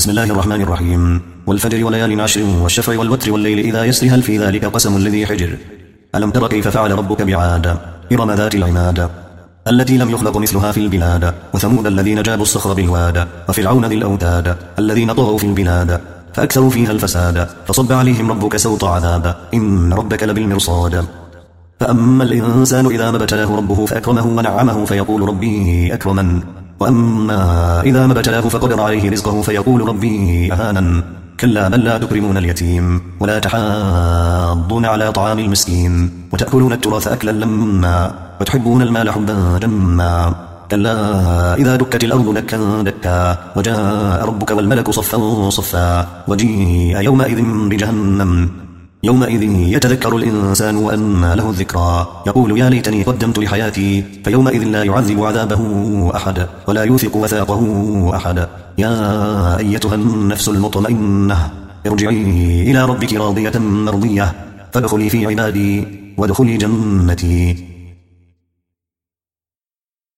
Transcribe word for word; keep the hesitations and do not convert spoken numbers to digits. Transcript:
بسم الله الرحمن الرحيم. والفجر وليال عشر والشفع والوتر والليل إذا يسر هل في ذلك قسم الذي حجر. ألم تر كيف فعل ربك بعاد إرم ذات العماد التي لم يخلق مثلها في البلاد وثمود الذين جابوا الصخر بالواد وفرعون ذي الأوتاد الذين طغوا في البلاد فأكثروا فيها الفساد فصب عليهم ربك سوط عذاب إن ربك لبالمرصاد. فأما الإنسان إذا ما ابتلاه ربه فأكرمه ونعمه فيقول ربي أكرمن وأما إذا ما ابتلاه فقدر عليه رزقه فيقول ربي أهانن. كلا بل لا تكرمون اليتيم ولا تحاضون على طعام المسكين وتأكلون التراث أكلا لما وتحبون المال حبا جما. كلا إذا دكت الأرض دكا دكا وجاء ربك والملك صفا صفا وجيء يومئذ بجهنم يومئذ يتذكر الإنسان وأنى له الذكرى يقول يا ليتني قدمت لحياتي فيومئذ لا يعذب عذابه أحد ولا يوثق وثاقه أحد. يا أيتها النفس المطمئنة ارجعي إلى ربك راضية مرضية فادخلي في عبادي وادخلي جنتي.